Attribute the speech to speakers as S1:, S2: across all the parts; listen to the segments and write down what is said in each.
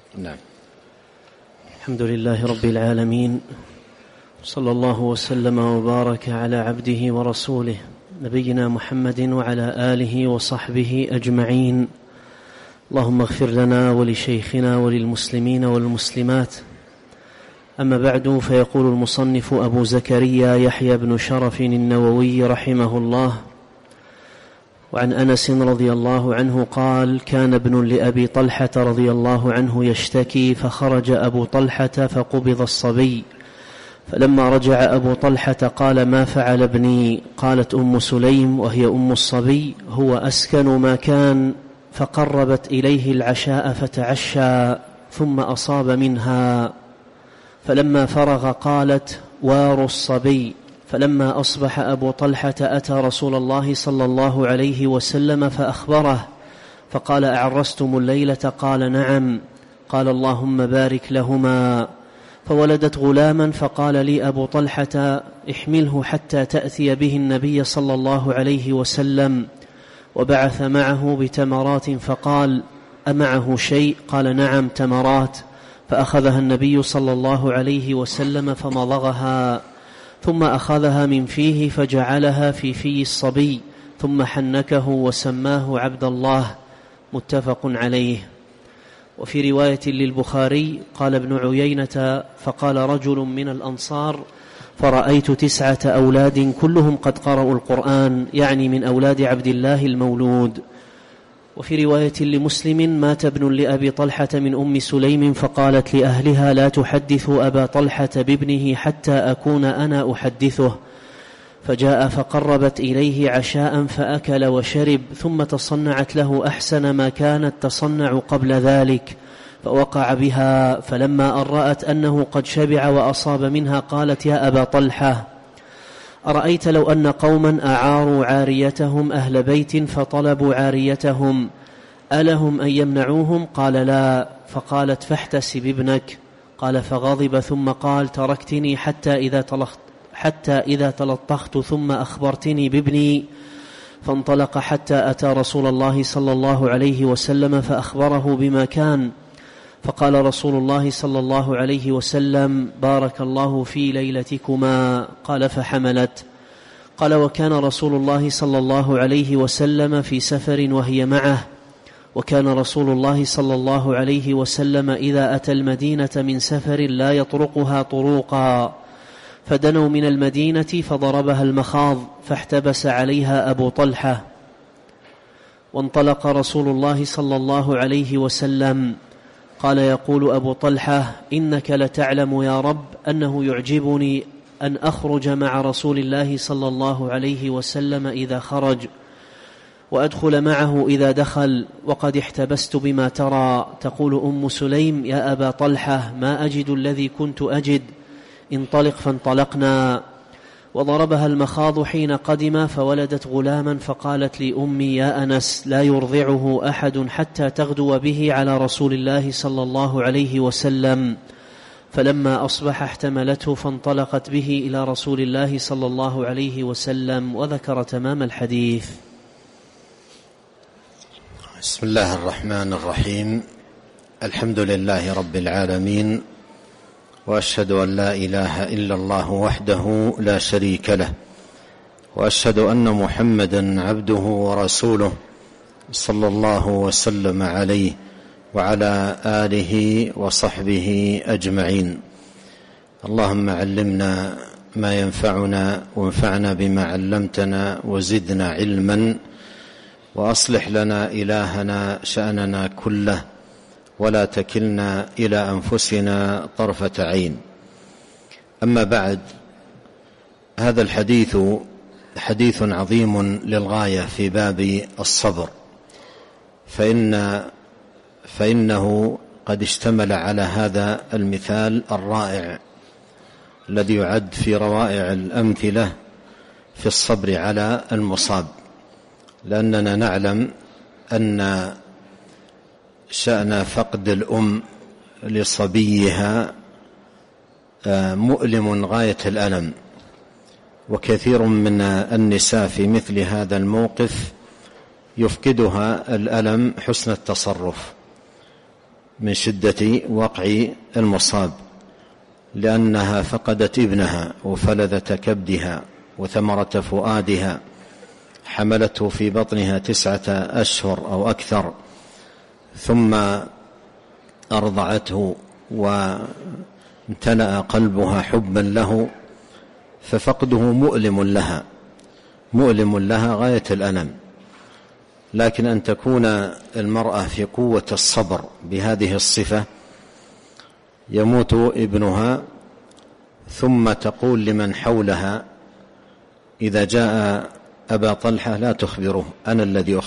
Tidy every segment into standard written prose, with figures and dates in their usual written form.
S1: نعم.
S2: الحمد لله رب العالمين، صلى الله وسلم وبارك على عبده ورسوله نبينا محمد وعلى آله وصحبه أجمعين. اللهم اغفر لنا ولشيخنا وللمسلمين والمسلمات. أما بعد، فيقول المصنف أبو زكريا يحيى بن شرف النووي رحمه الله: وعن أنس رضي الله عنه قال: كان ابن لأبي طلحة رضي الله عنه يشتكي، فخرج أبو طلحة فقبض الصبي، فلما رجع أبو طلحة قال: ما فعل ابني؟ قالت أم سليم وهي أم الصبي: هو أسكن ما كان. فقربت إليه العشاء فتعشى ثم أصاب منها، فلما فرغ قالت: وار الصبي. فلما أصبح أبو طلحة أتى رسول الله صلى الله عليه وسلم فأخبره، فقال: أعرستم الليلة؟ قال: نعم. قال: اللهم بارك لهما. فولدت غلاما، فقال لي أبو طلحة: احمله حتى تأتي به النبي صلى الله عليه وسلم. وبعث معه بتمرات، فقال: أمعه شيء؟ قال: نعم، تمرات. فأخذها النبي صلى الله عليه وسلم فمضغها، ثم أخذها من فيه فجعلها في في الصبي، ثم حنكه وسماه عبد الله. متفق عليه. وفي رواية للبخاري قال ابن عيينة: فقال رجل من الأنصار: فرأيت 9 أولاد كلهم قد قرأوا القرآن، يعني من أولاد عبد الله المولود. وفي رواية لمسلم: مات ابن لأبي طلحة من أم سليم، فقالت لأهلها: لا تحدثوا أبا طلحة بابنه حتى أكون أنا أحدثه. فجاء فقربت إليه عشاء فأكل وشرب، ثم تصنعت له أحسن ما كانت تصنع قبل ذلك، فوقع بها. فلما أرأت أنه قد شبع وأصاب منها قالت: يا أبا طلحة، أرأيت لو أن قوما أعاروا عاريتهم أهل بيت فطلبوا عاريتهم، ألهم أن يمنعوهم؟ قال: لا. فقالت: فاحتسب ابنك. قال: فغضب ثم قال: تركتني حتى إذا تلطخت ثم أخبرتني بابني. فانطلق حتى أتى رسول الله صلى الله عليه وسلم فأخبره بما كان. فقال رسول الله صلى الله عليه وسلم: بارك الله في ليلتكما. قال: فحملت. قال: وكان رسول الله صلى الله عليه وسلم في سفر وهي معه، وكان رسول الله صلى الله عليه وسلم إذا أتى المدينة من سفر لا يطرقها طروقا، فدنوا من المدينة فضربها المخاض، فاحتبس عليها أبو طلحة. وانطلق رسول الله صلى الله عليه وسلم. قال يقول أبو طلحة: إنك لتعلم يا رب أنه يعجبني أن أخرج مع رسول الله صلى الله عليه وسلم إذا خرج، وأدخل معه إذا دخل، وقد احتبست بما ترى. تقول أم سليم: يا أبا طلحة، ما أجد الذي كنت أجد، انطلق. فانطلقنا. وضربها المخاض حين قدم، فولدت غلاما، فقالت لأمي: يا أنس، لا يرضعه أحد حتى تغدو به على رسول الله صلى الله عليه وسلم. فلما أصبح احتملته فانطلقت به إلى رسول الله صلى الله عليه وسلم، وذكر تمام الحديث.
S1: بسم الله الرحمن الرحيم. الحمد لله رب العالمين، وأشهد أن لا إله إلا الله وحده لا شريك له، وأشهد أن محمدا عبده ورسوله صلى الله وسلم عليه وعلى آله وصحبه أجمعين. اللهم علمنا ما ينفعنا، وانفعنا بما علمتنا، وزدنا علما، وأصلح لنا إلهنا شأننا كله، ولا تكلنا إلى أنفسنا طرفة عين. أما بعد، هذا الحديث حديث عظيم للغاية في باب الصبر، فإنه قد اشتمل على هذا المثال الرائع الذي يعد في روائع الأمثلة في الصبر على المصاب، لأننا نعلم أن شأن فقد الأم لصبيها مؤلم غاية الألم، وكثير من النساء في مثل هذا الموقف يفقدها الألم حسن التصرف، من شدة وقع المصاب، لأنها فقدت ابنها وفلذة كبدها وثمرة فؤادها، حملته في بطنها 9 أشهر أو أكثر، ثم أرضعته وامتلأ قلبها حبا له، ففقده مؤلم لها غاية الألم. لكن أن تكون المرأة في قوة الصبر بهذه الصفة، يموت ابنها ثم تقول لمن حولها إذا جاء أبا طلحة لا تخبره، أنا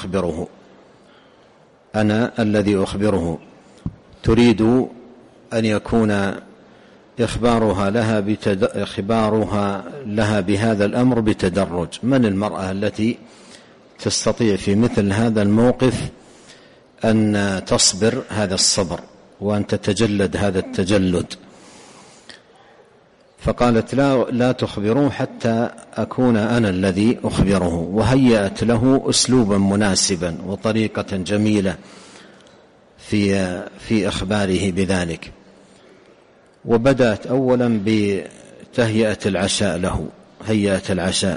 S1: الذي أخبره. تريد أن يكون إخبارها لها بهذا الأمر بتدرج. من المرأة التي تستطيع في مثل هذا الموقف أن تصبر هذا الصبر وأن تتجلد هذا التجلد؟ فقالت لا تخبروه حتى أكون أنا الذي أخبره، وهيأت له أسلوبا مناسبا وطريقة جميلة في إخباره بذلك. وبدأت أولا بتهيئة العشاء له، هيئة العشاء.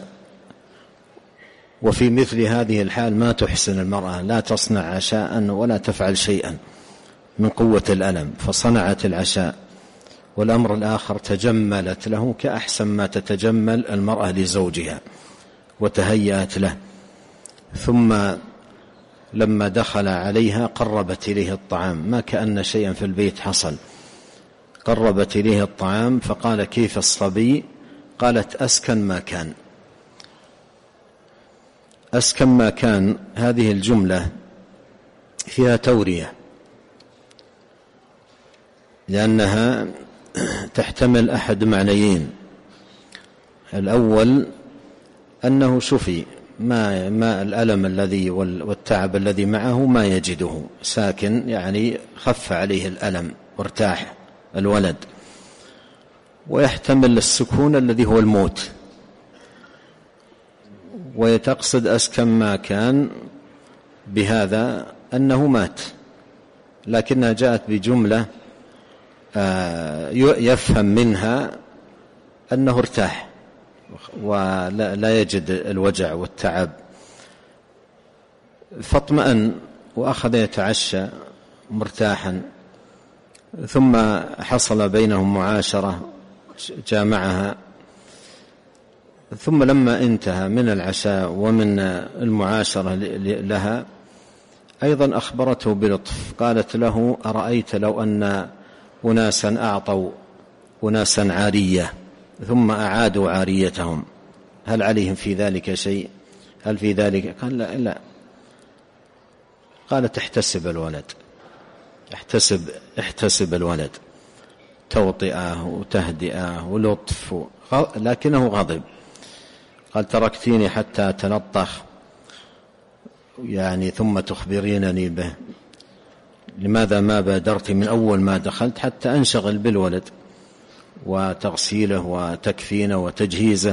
S1: وفي مثل هذه الحال ما تحسن المرأة، لا تصنع عشاء ولا تفعل شيئا من قوة الألم، فصنعت العشاء. والأمر الآخر تجملت له كأحسن ما تتجمل المرأة لزوجها وتهيأت له. ثم لما دخل عليها قربت إليه الطعام، ما كأن شيئا في البيت حصل. قربت إليه الطعام فقال كيف الصبي؟ قالت أسكن ما كان. أسكن ما كان هذه الجملة فيها تورية، لأنها تحتمل أحد معنيين. الأول أنه شفي، ما الألم الذي والتعب الذي معه ما يجده، ساكن يعني خف عليه الألم وارتاح الولد. ويحتمل السكون الذي هو الموت، ويتقصد أسكن ما كان بهذا أنه مات، لكنها جاءت بجملة يفهم منها أنه ارتاح ولا يجد الوجع والتعب. فاطمأن وأخذ يتعشى مرتاحا. ثم حصل بينهم معاشرة، جامعها. ثم لما انتهى من العشاء ومن المعاشرة لها أيضا أخبرته بلطف، قالت له أرأيت لو أن أناسا أعطوا أناسا عارية ثم أعادوا عاريتهم، هل عليهم في ذلك شيء؟ هل في ذلك؟ قال لا. قالت احتسب الولد، احتسب الولد، توطئة وتهدئة ولطف، لكنه غضب. قال تركتيني حتى أتلطخ يعني ثم تخبرينني به، لماذا ما بادرت من أول ما دخلت حتى أنشغل بالولد وتغسيله وتكفينه وتجهيزه؟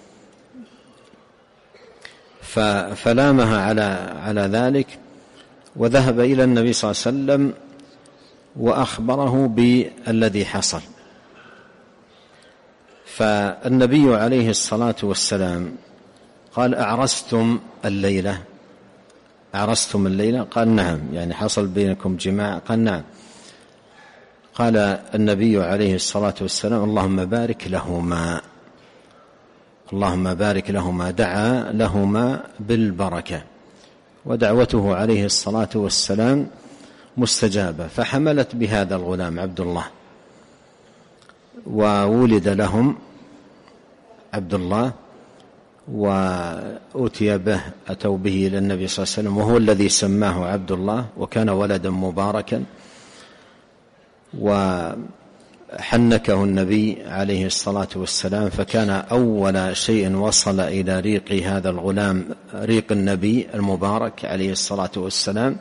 S1: فلامها على ذلك، وذهب إلى النبي صلى الله عليه وسلم وأخبره بالذي حصل. فالنبي عليه الصلاة والسلام قال أعرستم الليلة؟ قال نعم، يعني حصل بينكم جماع؟ قال نعم. قال النبي عليه الصلاة والسلام اللهم بارك لهما، دعا لهما بالبركة، ودعوته عليه الصلاة والسلام مستجابة. فحملت بهذا الغلام عبد الله، وولد لهم عبد الله، وأتي به، أتوا به إلى النبي صلى الله عليه وسلم، وهو الذي سماه عبد الله، وكان ولدا مباركا. وحنكه النبي عليه الصلاة والسلام، فكان أول شيء وصل إلى ريق هذا الغلام ريق النبي المبارك عليه الصلاة والسلام.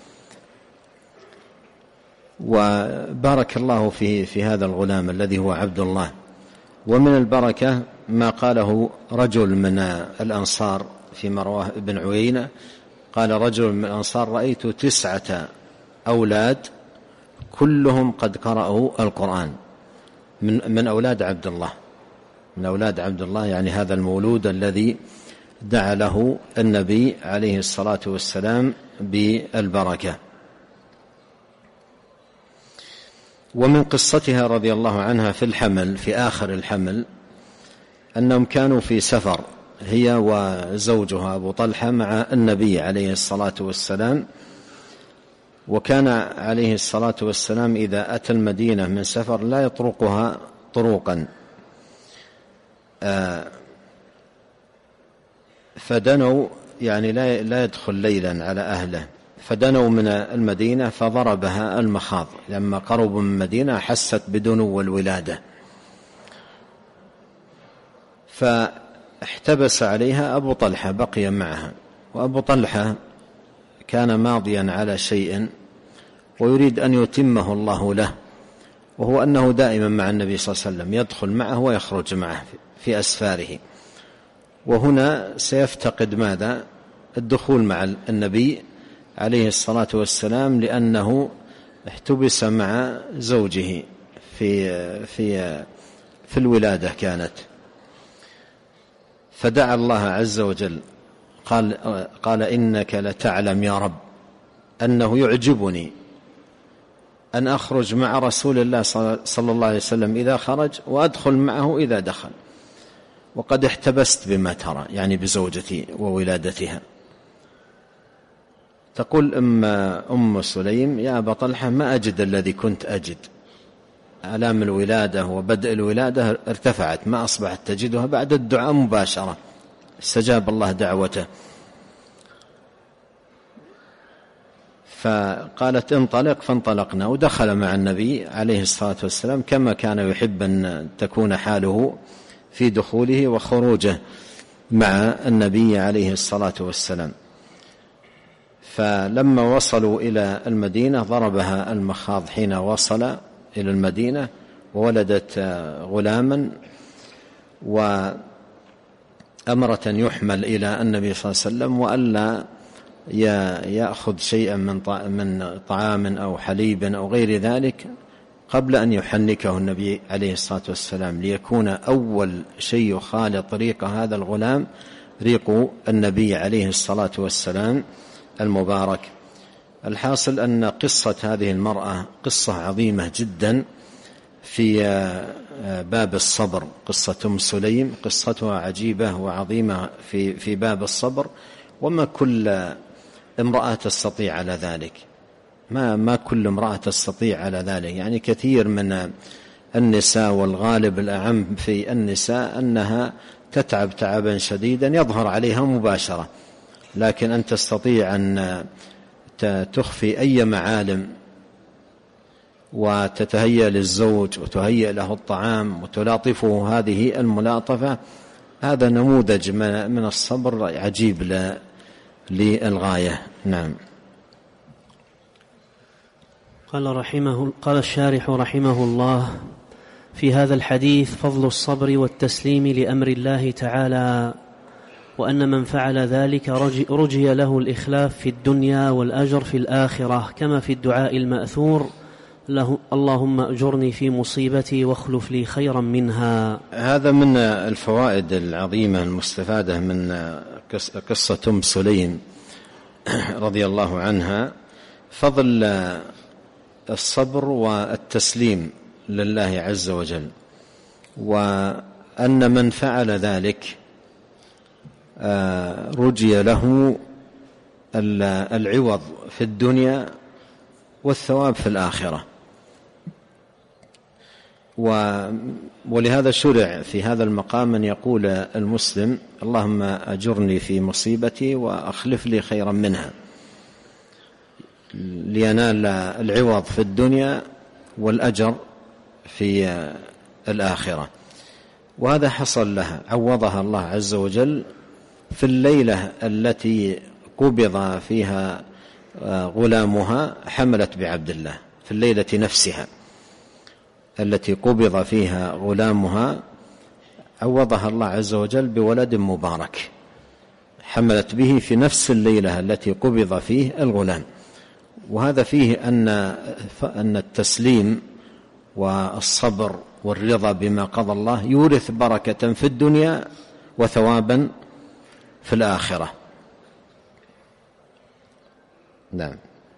S1: وبارك الله في هذا الغلام الذي هو عبد الله. ومن البركة ما قاله رجل من الأنصار في مرواه بن عيينة، قال رجل من الأنصار رأيت 9 أولاد كلهم قد قرأوا القرآن من أولاد عبد الله، من أولاد عبد الله، يعني هذا المولود الذي دعا له النبي عليه الصلاة والسلام بالبركة. ومن قصتها رضي الله عنها في الحمل، في آخر الحمل، أنهم كانوا في سفر هي وزوجها أبو طلحة مع النبي عليه الصلاة والسلام، وكان عليه الصلاة والسلام إذا أتى المدينة من سفر لا يطرقها طروقا، فدنوا، يعني لا يدخل ليلا على أهله، فدنوا من المدينة فضربها المخاض، لما قربوا من المدينة حست بدنو الولادة، فاحتبس عليها أبو طلحة، بقي معها. وأبو طلحة كان ماضيا على شيء ويريد أن يتمه الله له، وهو أنه دائما مع النبي صلى الله عليه وسلم، يدخل معه ويخرج معه في أسفاره، وهنا سيفتقد ماذا؟ الدخول مع النبي عليه الصلاة والسلام، لأنه احتبس مع زوجه في الولادة فدعا الله عز وجل، قال إنك لتعلم يا رب أنه يعجبني أن أخرج مع رسول الله صلى الله عليه وسلم إذا خرج، وأدخل معه إذا دخل، وقد احتبست بما ترى، يعني بزوجتي وولادتها. تقول أم سليم: يا أبا طلحة، ما أجد الذي كنت أجد، آلام الولادة وبدء الولادة ارتفعت، ما أصبحت تجدها بعد الدعاء مباشرة، استجاب الله دعوته. فقالت: انطلق، فانطلقنا، ودخل مع النبي عليه الصلاة والسلام كما كان يحب أن تكون حاله في دخوله وخروجه مع النبي عليه الصلاة والسلام. فلما وصلوا إلى المدينة ضربها المخاض حين وصل إلى المدينة، وولدت غلاما، وأمرت أن يحمل إلى النبي صلى الله عليه وسلم، وألا يأخذ شيئا من طعام أو حليب أو غير ذلك قبل أن يحنكه النبي عليه الصلاة والسلام، ليكون أول شيء يخالط ريق هذا الغلام ريق النبي عليه الصلاة والسلام المبارك. الحاصل أن قصة هذه المرأة قصة عظيمة جدا في باب الصبر. قصة أم سليم قصتها عجيبة وعظيمة في باب الصبر، وما كل امرأة تستطيع على ذلك، ما كل امرأة تستطيع على ذلك. يعني كثير من النساء، والغالب الأعم في النساء، أنها تتعب تعبا شديدا يظهر عليها مباشرة، لكن أن تستطيع أن تخفي أي معالم وتتهيأ للزوج وتهيأ له الطعام وتلاطفه هذه الملاطفة، هذا نموذج من الصبر عجيب للغاية. نعم.
S2: قال الشارح رحمه الله: في هذا الحديث فضل الصبر والتسليم لأمر الله تعالى، وأن من فعل ذلك رجي له الإخلاف في الدنيا والأجر في الآخرة، كما في الدعاء المأثور: اللهم أجرني في مصيبتي واخلف لي خيرا منها.
S1: هذا من الفوائد العظيمة المستفادة من قصة أم سليم رضي الله عنها، فضل الصبر والتسليم لله عز وجل، وأن من فعل ذلك رجي له العوض في الدنيا والثواب في الآخرة. ولهذا شرع في هذا المقام أن يقول المسلم: اللهم أجرني في مصيبتي وأخلف لي خيرا منها، لينال العوض في الدنيا والأجر في الآخرة. وهذا حصل لها، عوضها الله عز وجل في الليلة التي قبض فيها غلامها، حملت بعبد الله. في الليلة نفسها التي قبض فيها غلامها عوضها الله عز وجل بولد مبارك، حملت به في نفس الليلة التي قبض فيه الغلام، وهذا فيه أن التسليم والصبر والرضا بما قضى الله يورث بركة في الدنيا وثوابا في الآخرة. نعم.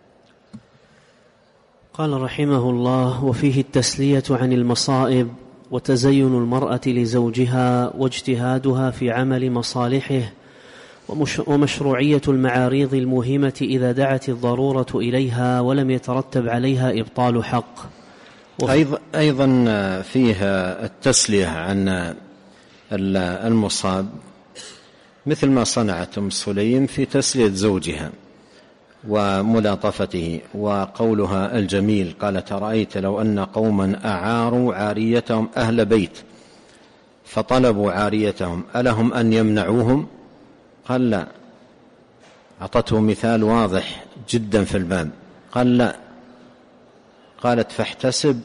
S2: قال رحمه الله: وفيه التسلية عن المصائب وتزين المرأة لزوجها واجتهادها في عمل مصالحه ومشروعية المعاريض المهمة إذا دعت الضرورة إليها ولم يترتب عليها إبطال حق.
S1: أيضا فيها التسلية عن المصاب، مثل ما صنعت أم سليم في تسلية زوجها وملاطفته، وقولها الجميل قالت: رأيت لو أن قوما أعاروا عاريتهم أهل بيت فطلبوا عاريتهم ألهم أن يمنعوهم؟ قال لا. أعطته مثال واضح جدا في الباب، قال لا. قالت: فاحتسب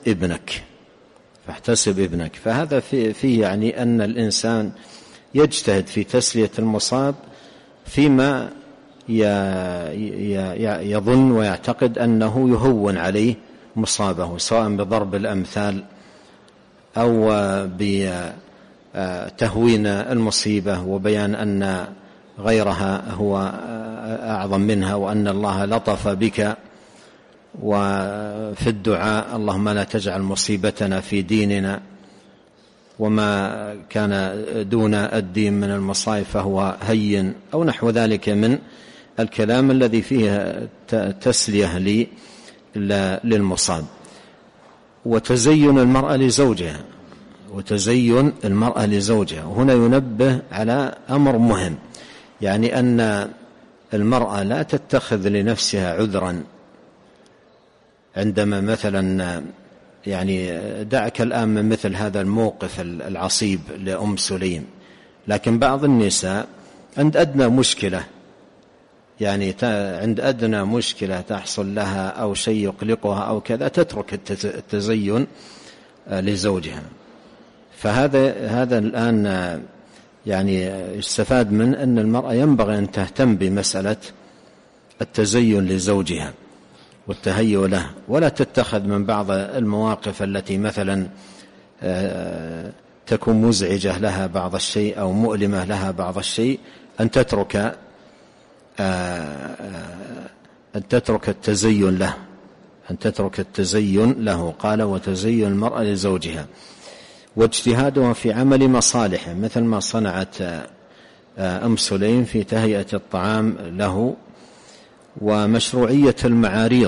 S1: ابنك. فهذا فيه يعني أن الإنسان يجتهد في تسلية المصاب فيما يظن ويعتقد أنه يهون عليه مصابه، سواء بضرب الأمثال أو بتهوين المصيبة وبيان أن غيرها هو أعظم منها وأن الله لطف بك، وفي الدعاء: اللهم لا تجعل مصيبتنا في ديننا، وما كان دون الدين من المصائب فهو هين، أو نحو ذلك من الكلام الذي فيه تسلية للمصاب. وتزين المرأة لزوجها، وهنا ينبه على أمر مهم، يعني أن المرأة لا تتخذ لنفسها عذرا عندما مثلا يعني دعك الآن من مثل هذا الموقف العصيب لأم سليم، لكن بعض النساء عند أدنى مشكلة تحصل لها أو شيء يقلقها أو كذا تترك التزين لزوجها. فهذا الآن يعني يستفاد من أن المرأة ينبغي أن تهتم بمسألة التزين لزوجها والتهيؤ له، ولا تتخذ من بعض المواقف التي مثلا تكون مزعجة لها بعض الشيء أو مؤلمة لها بعض الشيء أن تترك التزين له. قال: وتزين المرأة لزوجها واجتهادها في عمل مصالحه، مثل ما صنعت أم سليم في تهيئة الطعام له، ومشروعية المعاريض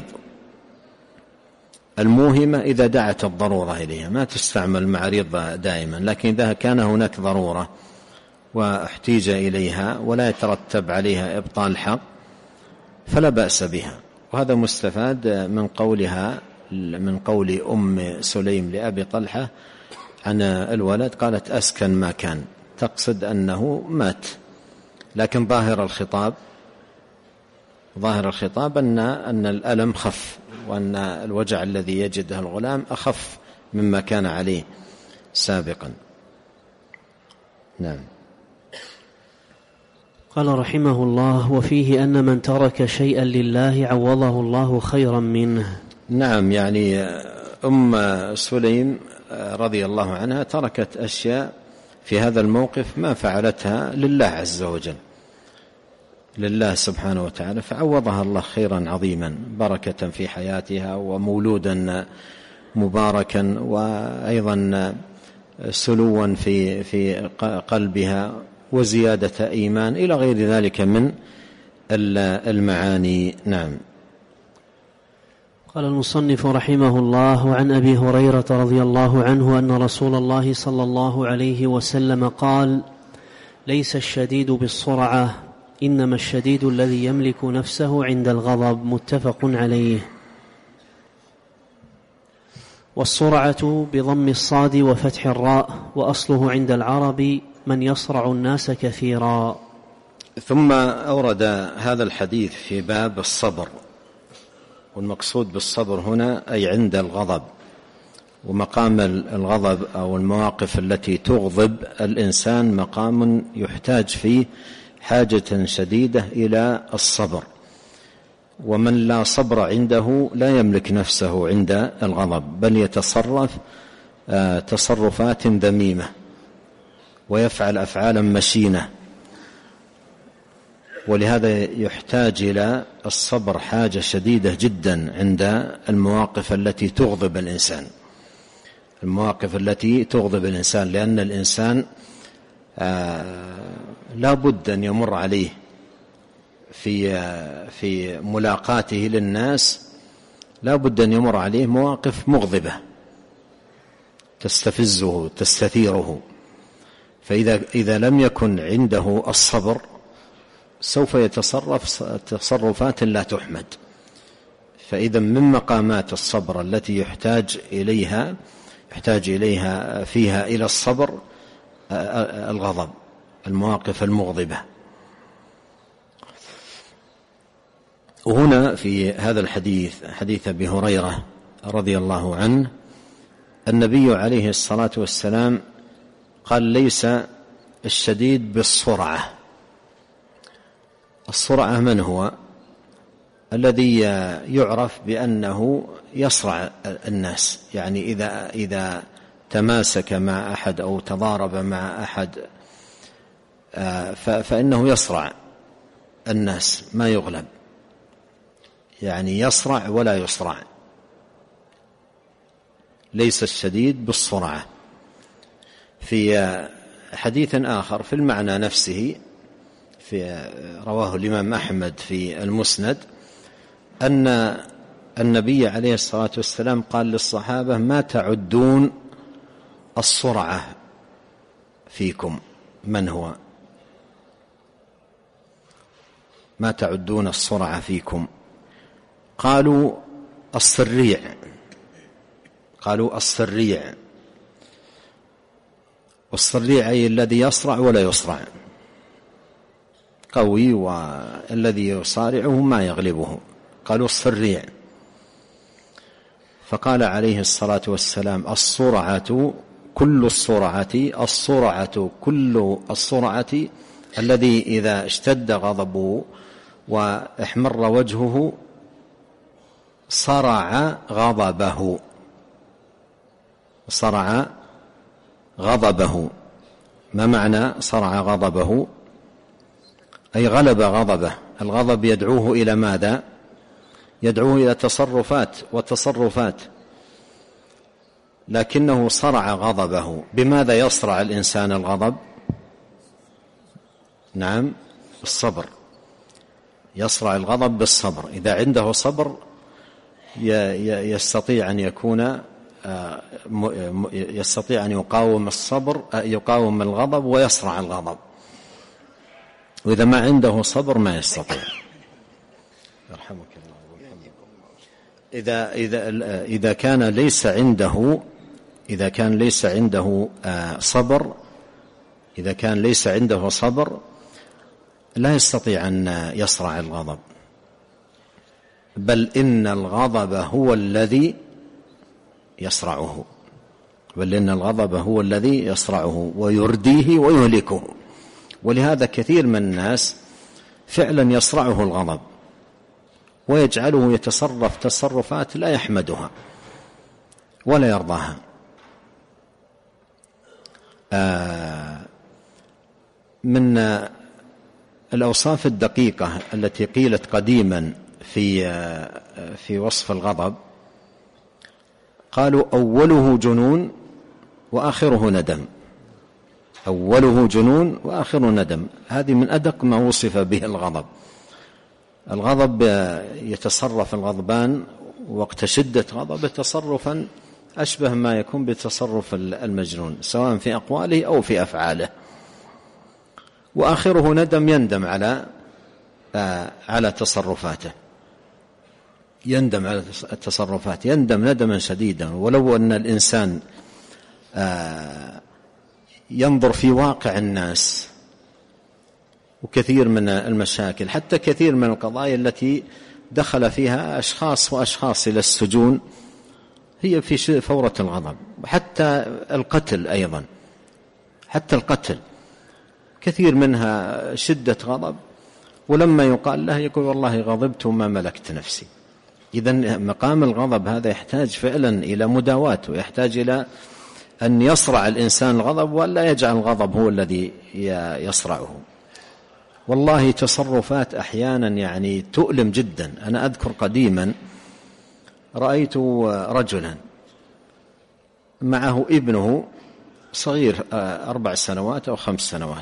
S1: الموهمة إذا دعت الضرورة إليها. ما تستعمل المعاريض دائما، لكن إذا كان هناك ضرورة واحتيج إليها ولا يترتب عليها إبطال حق فلا بأس بها. وهذا مستفاد من قول أم سليم لأبي طلحة عن الولد، قالت: أسكن ما كان، تقصد أنه مات، لكن ظاهر الخطاب أن الألم خف، وأن الوجع الذي يجده الغلام أخف مما كان عليه سابقا. نعم.
S2: قال رحمه الله: وفيه أن من ترك شيئا لله عوضه الله خيرا منه.
S1: نعم، يعني أم سليم رضي الله عنها تركت أشياء في هذا الموقف ما فعلتها لله عز وجل، لله سبحانه وتعالى، فعوضها الله خيرا عظيما، بركة في حياتها ومولودا مباركا، وأيضا سلوا في قلبها وزيادة إيمان إلى غير ذلك من المعاني. نعم.
S2: قال المصنف رحمه الله: وعن أبي هريرة رضي الله عنه أن رسول الله صلى الله عليه وسلم قال: ليس الشديد بالسرعة، إنما الشديد الذي يملك نفسه عند الغضب. متفق عليه. والسرعة بضم الصاد وفتح الراء، وأصله عند العرب من يصرع الناس كثيرا.
S1: ثم أورد هذا الحديث في باب الصبر، والمقصود بالصبر هنا أي عند الغضب، ومقام الغضب أو المواقف التي تغضب الإنسان مقام يحتاج فيه حاجة شديدة إلى الصبر. ومن لا صبر عنده لا يملك نفسه عند الغضب، بل يتصرف تصرفات ذميمة ويفعل أفعالا مشينة. ولهذا يحتاج إلى الصبر حاجة شديدة جدا عند المواقف التي تغضب الإنسان، المواقف التي تغضب الإنسان، لأن الإنسان لا بد أن يمر عليه في ملاقاته للناس، لا بد أن يمر عليه مواقف مغضبة تستفزه تستثيره، فإذا لم يكن عنده الصبر سوف يتصرف تصرفات لا تحمد. فإذا من مقامات الصبر التي يحتاج إليها فيها إلى الصبر الغضب، المواقف المغضبة. وهنا في هذا الحديث، حديث أبي هريرة رضي الله عنه، النبي عليه الصلاة والسلام قال: ليس الشديد بالسرعة. السرعة من هو؟ الذي يعرف بأنه يصرع الناس، يعني إذا تماسك مع أحد أو تضارب مع أحد فإنه يصرع الناس ما يغلب، يعني يصرع ولا يصرع. ليس الشديد بالسرعة. في حديث آخر في المعنى نفسه رواه الإمام أحمد في المسند، أن النبي عليه الصلاة والسلام قال للصحابة: ما تعدون السرعة فيكم؟ من هو؟ ما تعدون السرعة فيكم؟ قالوا السريع. قالوا السريع. والسريع أي الذي يصرع ولا يصرع، قوي والذي يصارعه ما يغلبه. قالوا السريع. فقال عليه الصلاة والسلام: السرعة كل السرعة، السرعة كل السرعة الذي إذا اشتد غضبه واحمر وجهه صرع غضبه. صرع غضبه. ما معنى صرع غضبه؟ أي غلب غضبه. الغضب يدعوه إلى ماذا؟ يدعوه إلى تصرفات وتصرفات، لكنه صرع غضبه. بماذا يصرع الإنسان الغضب؟ نعم، الصبر. يصرع الغضب بالصبر. إذا عنده صبر يستطيع أن يكون يستطيع أن يقاوم الصبر، يقاوم الغضب ويصرع الغضب. وإذا ما عنده صبر ما يستطيع. يرحمك الله. إذا كان ليس عنده صبر، إذا كان ليس عنده صبر لا يستطيع أن يصرع الغضب، بل إن الغضب هو الذي يصرعه، بل إن الغضب هو الذي يصرعه ويرديه ويهلكه. ولهذا كثير من الناس فعلا يصرعه الغضب ويجعله يتصرف تصرفات لا يحمدها ولا يرضاها. من الأوصاف الدقيقة التي قيلت قديما في وصف الغضب، قالوا: أوله جنون وآخره ندم. أوله جنون وآخره ندم. هذه من أدق ما وصف به الغضب. الغضب يتصرف الغضبان وقت شدة غضبه تصرفا أشبه ما يكون بتصرف المجنون، سواء في أقواله أو في أفعاله. وآخره ندم، يندم على تصرفاته، يندم على التصرفات، يندم ندما شديدا. ولو أن الإنسان ينظر في واقع الناس وكثير من المشاكل، حتى كثير من القضايا التي دخل فيها أشخاص وأشخاص إلى السجون، هي في فورة الغضب. حتى القتل أيضا، حتى القتل كثير منها شدة غضب ولما يقال له يقول والله غضبت وما ملكت نفسي. إذن مقام الغضب هذا يحتاج فعلا إلى مداواة، ويحتاج إلى أن يصرع الإنسان الغضب ولا يجعل الغضب هو الذي يصرعه. والله تصرفات أحيانا يعني تؤلم جدا. أنا أذكر قديما رأيت رجلا معه ابنه صغير 4 سنوات أو 5 سنوات،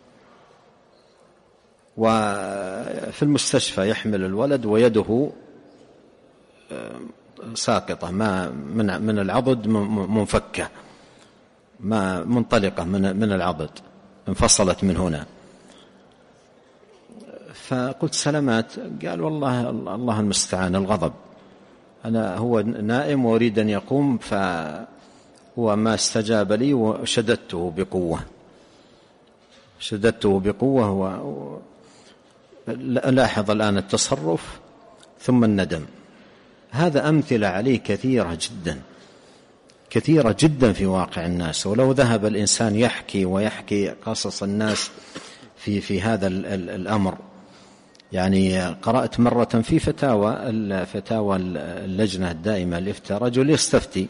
S1: وفي المستشفى يحمل الولد ويده ساقطة ما من العضد منفكة، ما منطلقة من العضد، انفصلت من هنا. فقلت سلامات؟ قال والله الله المستعان الغضب، أنا هو نائم وأريد أن يقوم فهو ما استجاب لي وشددته بقوة لاحظ الآن التصرف ثم الندم. هذا أمثلة عليه كثيرة جدا في واقع الناس. ولو ذهب الإنسان يحكي قصص الناس في هذا الأمر. يعني قرأت مرة في فتاوى اللجنة الدائمة للإفتاء رجل يستفتي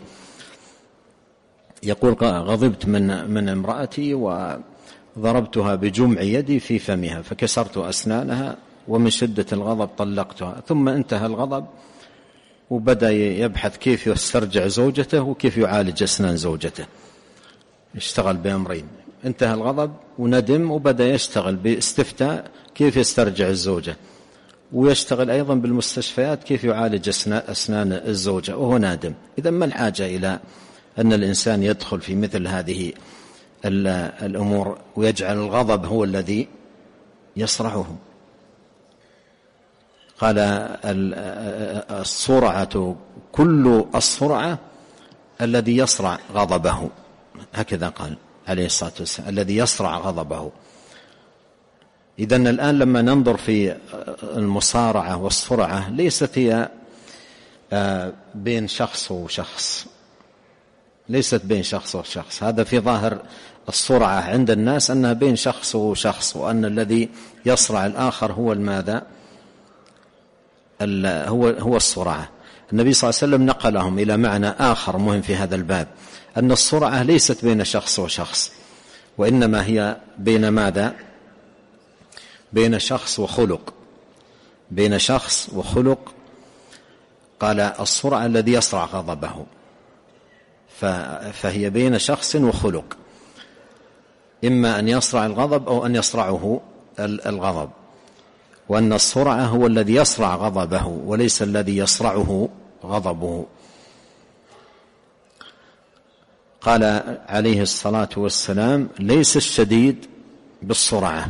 S1: يقول غضبت من امرأتي وضربتها بجمع يدي في فمها فكسرت أسنانها ومن شدة الغضب طلقتها. ثم انتهى الغضب وبدأ يبحث كيف يسترجع زوجته وكيف يعالج أسنان زوجته. اشتغل بأمرين، انتهى الغضب وندم وبدأ يشتغل باستفتاء كيف يسترجع الزوجة، ويشتغل أيضا بالمستشفيات كيف يعالج أسنان الزوجة وهو نادم. إذا ما الحاجة إلى أن الإنسان يدخل في مثل هذه الأمور ويجعل الغضب هو الذي يصرعه؟ قال الصرعة كل الصرعة الذي يصرع غضبه، هكذا قال عليه الصلاة والسلام، الذي يصرع غضبه. إذن الآن لما ننظر في المصارعة والصرعة ليست هي بين شخص وشخص، ليست بين شخص وشخص. هذا في ظاهر الصرعة عند الناس أنها بين شخص وشخص، وأن الذي يصرع الآخر هو الماذا؟ هو الصرعة. النبي صلى الله عليه وسلم نقلهم إلى معنى آخر مهم في هذا الباب، أن الصرعة ليست بين شخص وشخص، وإنما هي بين ماذا؟ بين شخص وخلق. بين شخص وخلق. قال الصرعة الذي يصرع غضبه، فهي بين شخص وخلق، إما أن يصرع الغضب أو أن يصرعه الغضب، وأن الصرعة هو الذي يصرع غضبه وليس الذي يصرعه غضبه. قال عليه الصلاة والسلام ليس الشديد بالصرعة،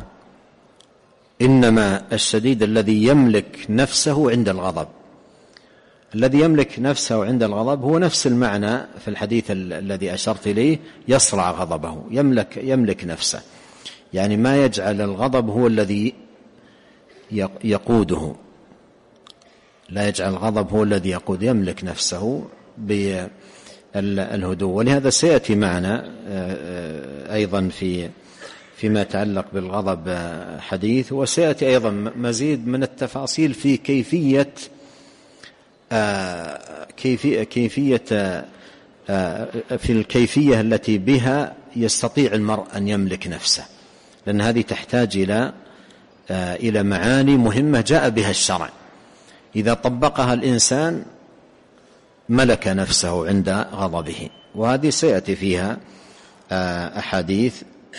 S1: إنما الشديد الذي يملك نفسه عند الغضب. الذي يملك نفسه عند الغضب هو نفس المعنى في الحديث الذي أشرت إليه، يصرع غضبه، يملك نفسه، يعني ما يجعل الغضب هو الذي يقوده، لا يجعل الغضب هو الذي يقود، يملك نفسه بالهدوء. ولهذا سيأتي معنا أيضا فيما يتعلق بالغضب حديث، وسيأتي أيضا مزيد من التفاصيل في كيفية في الكيفية التي بها يستطيع المرء أن يملك نفسه، لأن هذه تحتاج إلى معاني مهمة جاء بها الشرع، إذا طبقها الإنسان ملك نفسه عند غضبه. وهذه سيأتي فيها أحاديث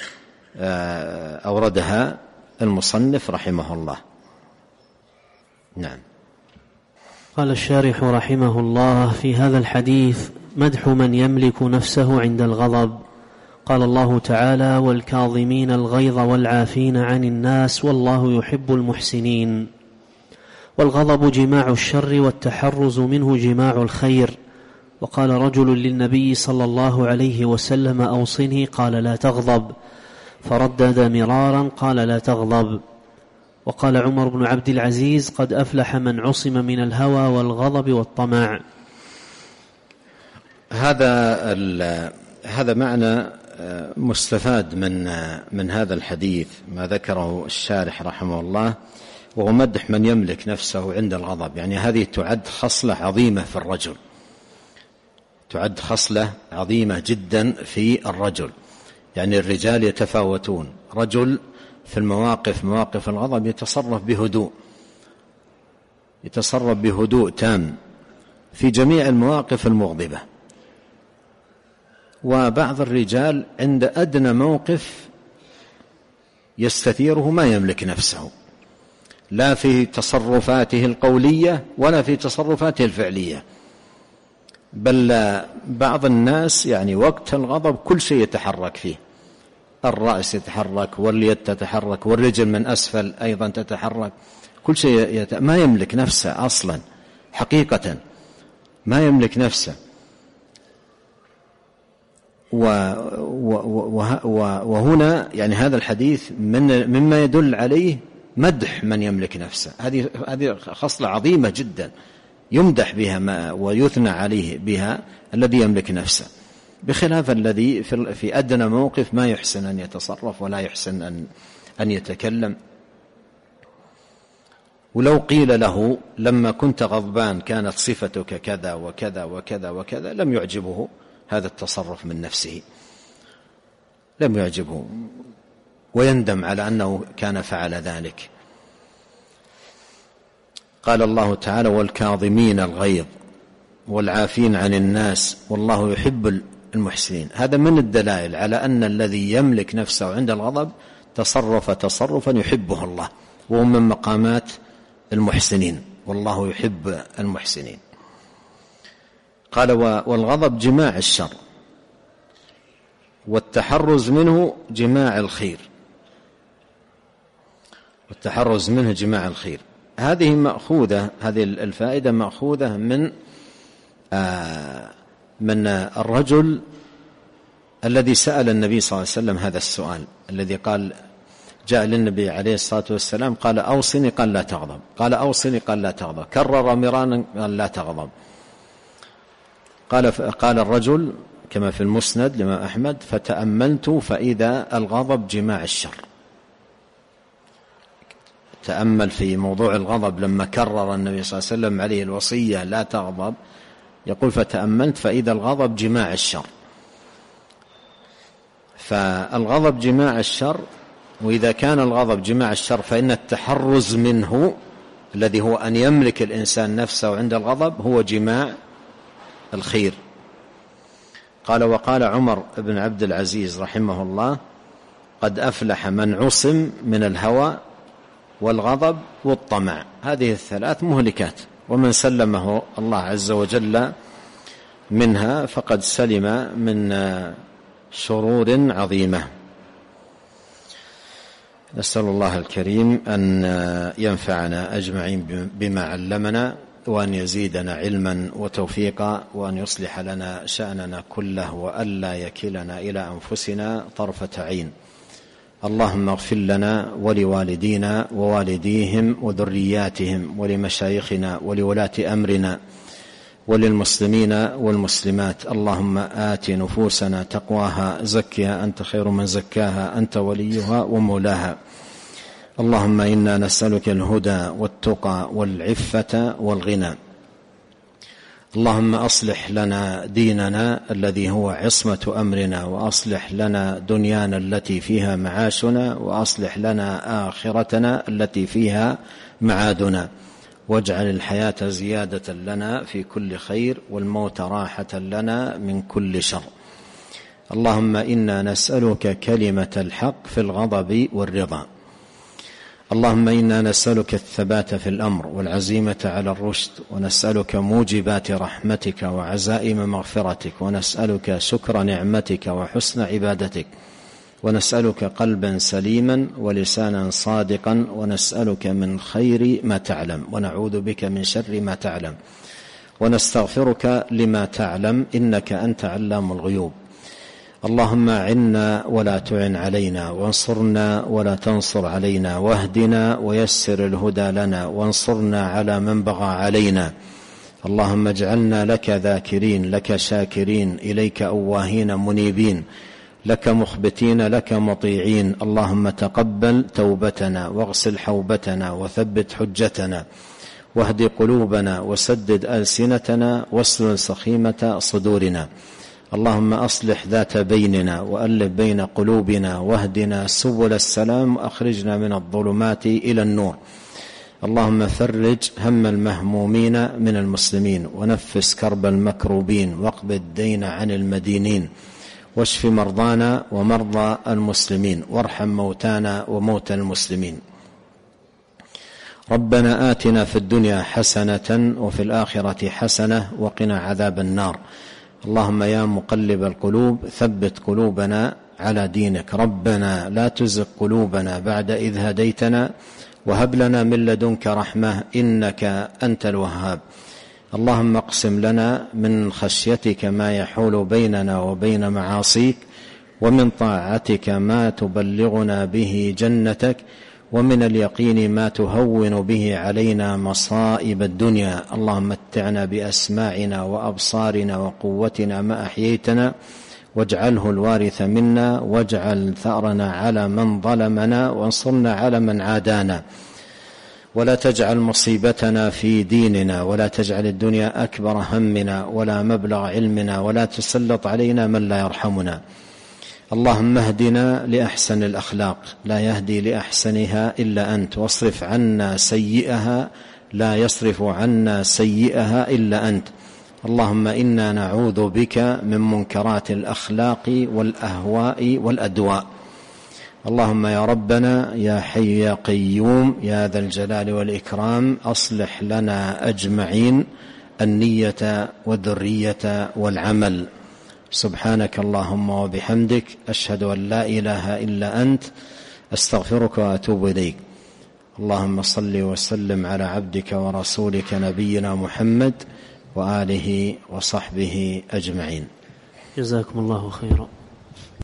S1: أوردها المصنف رحمه الله. نعم.
S2: قال الشارح رحمه الله في هذا الحديث مدح من يملك نفسه عند الغضب. قال الله تعالى والكاظمين الغيظ والعافين عن الناس والله يحب المحسنين. والغضب جماع الشر والتحرز منه جماع الخير. وقال رجل للنبي صلى الله عليه وسلم أوصني، قال لا تغضب، فردد مرارا قال لا تغضب. وقال عمر بن عبد العزيز قد أفلح من عصم من الهوى والغضب والطمع.
S1: هذا معنى مستفاد من هذا الحديث، ما ذكره الشارح رحمه الله وهو مدح من يملك نفسه عند الغضب. يعني هذه تعد خصلة عظيمة في الرجل، تعد خصلة عظيمة جدا في الرجل. يعني الرجال يتفاوتون، رجل في مواقف الغضب يتصرف بهدوء تام في جميع المواقف المغضبة، وبعض الرجال عند أدنى موقف يستثيره ما يملك نفسه، لا في تصرفاته القولية ولا في تصرفاته الفعلية، بل بعض الناس يعني وقت الغضب كل شيء يتحرك فيه، الرأس يتحرك واليد تتحرك والرجل من أسفل أيضا تتحرك، كل شيء ما يملك نفسه أصلا، حقيقة ما يملك نفسه. وهنا يعني هذا الحديث مما يدل عليه مدح من يملك نفسه. هذه خصلة عظيمة جدا يمدح بها ويثنى عليه بها الذي يملك نفسه، بخلاف الذي في أدنى موقف ما يحسن أن يتصرف ولا يحسن أن يتكلم. ولو قيل له لما كنت غضبان كانت صفتك كذا وكذا وكذا وكذا لم يعجبه هذا التصرف من نفسه، لم يعجبه ويندم على أنه كان فعل ذلك. قال الله تعالى: والكاظمين الغيظ والعافين عن الناس والله يحب المحسنين. هذا من الدلائل على أن الذي يملك نفسه عند الغضب تصرف تصرفا يحبه الله، وهو من مقامات المحسنين، والله يحب المحسنين. قال: والغضب جماع الشر والتحرز منه جماع الخير، والتحرز منه جماع الخير. هذه الفائدة مأخوذة من الرجل الذي سأل النبي صلى الله عليه وسلم هذا السؤال، الذي قال جاء للنبي عليه الصلاة والسلام قال: أوصني، قال: لا تغضب، قال: أوصني، قال: لا تغضب، كرر مرارا قال: لا تغضب. قال الرجل كما في المسند لإمام أحمد: فتأملت فإذا الغضب جماع الشر. تأمل في موضوع الغضب لما كرر النبي صلى الله عليه وسلم عليه الوصية لا تغضب، يقول: فتأملت فإذا الغضب جماع الشر. فالغضب جماع الشر، وإذا كان الغضب جماع الشر فإن التحرز منه الذي هو أن يملك الإنسان نفسه عند الغضب هو جماع الخير. قال: وقال عمر بن عبد العزيز رحمه الله: قد أفلح من عصم من الهوى والغضب والطمع. هذه الثلاث مهلكات، ومن سلمه الله عز وجل منها فقد سلم من شرور عظيمة. نسأل الله الكريم أن ينفعنا أجمعين بما علمنا، وأن يزيدنا علما وتوفيقا، وأن يصلح لنا شأننا كله، وألا يكلنا إلى أنفسنا طرفة عين. اللهم اغفر لنا ولوالدينا ووالديهم وذرياتهم ولمشايخنا ولولاة أمرنا وللمسلمين والمسلمات. اللهم آت نفوسنا تقواها، زكها أنت خير من زكاها، أنت وليها ومولاها. اللهم إنا نسألك الهدى والتقى والعفة والغنى. اللهم أصلح لنا ديننا الذي هو عصمة أمرنا، وأصلح لنا دنيانا التي فيها معاشنا، وأصلح لنا آخرتنا التي فيها معادنا، واجعل الحياة زيادة لنا في كل خير، والموت راحة لنا من كل شر. اللهم إنا نسألك كلمة الحق في الغضب والرضا. اللهم إنا نسألك الثبات في الأمر والعزيمة على الرشد، ونسألك موجبات رحمتك وعزائم مغفرتك، ونسألك شكر نعمتك وحسن عبادتك، ونسألك قلبا سليما ولسانا صادقا، ونسألك من خير ما تعلم، ونعوذ بك من شر ما تعلم، ونستغفرك لما تعلم، إنك أنت علام الغيوب. اللهم أعنا ولا تعن علينا، وانصرنا ولا تنصر علينا، واهدنا ويسر الهدى لنا، وانصرنا على من بغى علينا. اللهم اجعلنا لك ذاكرين، لك شاكرين، إليك أواهين منيبين، لك مخبتين لك مطيعين. اللهم تقبل توبتنا واغسل حوبتنا وثبت حجتنا واهد قلوبنا وسدد ألسنتنا واسلل سخيمة صدورنا. اللهم أصلح ذات بيننا وألف بين قلوبنا واهدنا سبل السلام وأخرجنا من الظلمات إلى النور. اللهم فرج هم المهمومين من المسلمين ونفس كرب المكروبين واقض الدين عن المدينين واشف مرضانا ومرضى المسلمين وارحم موتانا وموتى المسلمين. ربنا آتنا في الدنيا حسنة وفي الآخرة حسنة وقنا عذاب النار. اللهم يا مقلب القلوب ثبت قلوبنا على دينك. ربنا لا تزغ قلوبنا بعد إذ هديتنا وهب لنا من لدنك رحمة إنك أنت الوهاب. اللهم اقسم لنا من خشيتك ما يحول بيننا وبين معاصيك ومن طاعتك ما تبلغنا به جنتك ومن اليقين ما تهون به علينا مصائب الدنيا. اللهم متعنا بأسماعنا وأبصارنا وقوتنا ما أحييتنا واجعله الوارث منا واجعل ثأرنا على من ظلمنا وانصرنا على من عادانا ولا تجعل مصيبتنا في ديننا ولا تجعل الدنيا أكبر همنا ولا مبلغ علمنا ولا تسلط علينا من لا يرحمنا. اللهم اهدنا لأحسن الأخلاق لا يهدي لأحسنها إلا أنت واصرف عنا سيئها لا يصرف عنا سيئها إلا أنت. اللهم إنا نعوذ بك من منكرات الأخلاق والأهواء والأدواء. اللهم يا ربنا يا حي يا قيوم يا ذا الجلال والإكرام أصلح لنا أجمعين النية والذرية والعمل. سبحانك اللهم وبحمدك أشهد أن لا إله إلا أنت أستغفرك وأتوب إليك. اللهم صل وسلم على عبدك ورسولك نبينا محمد وآله وصحبه أجمعين.
S2: جزاكم الله خيرا.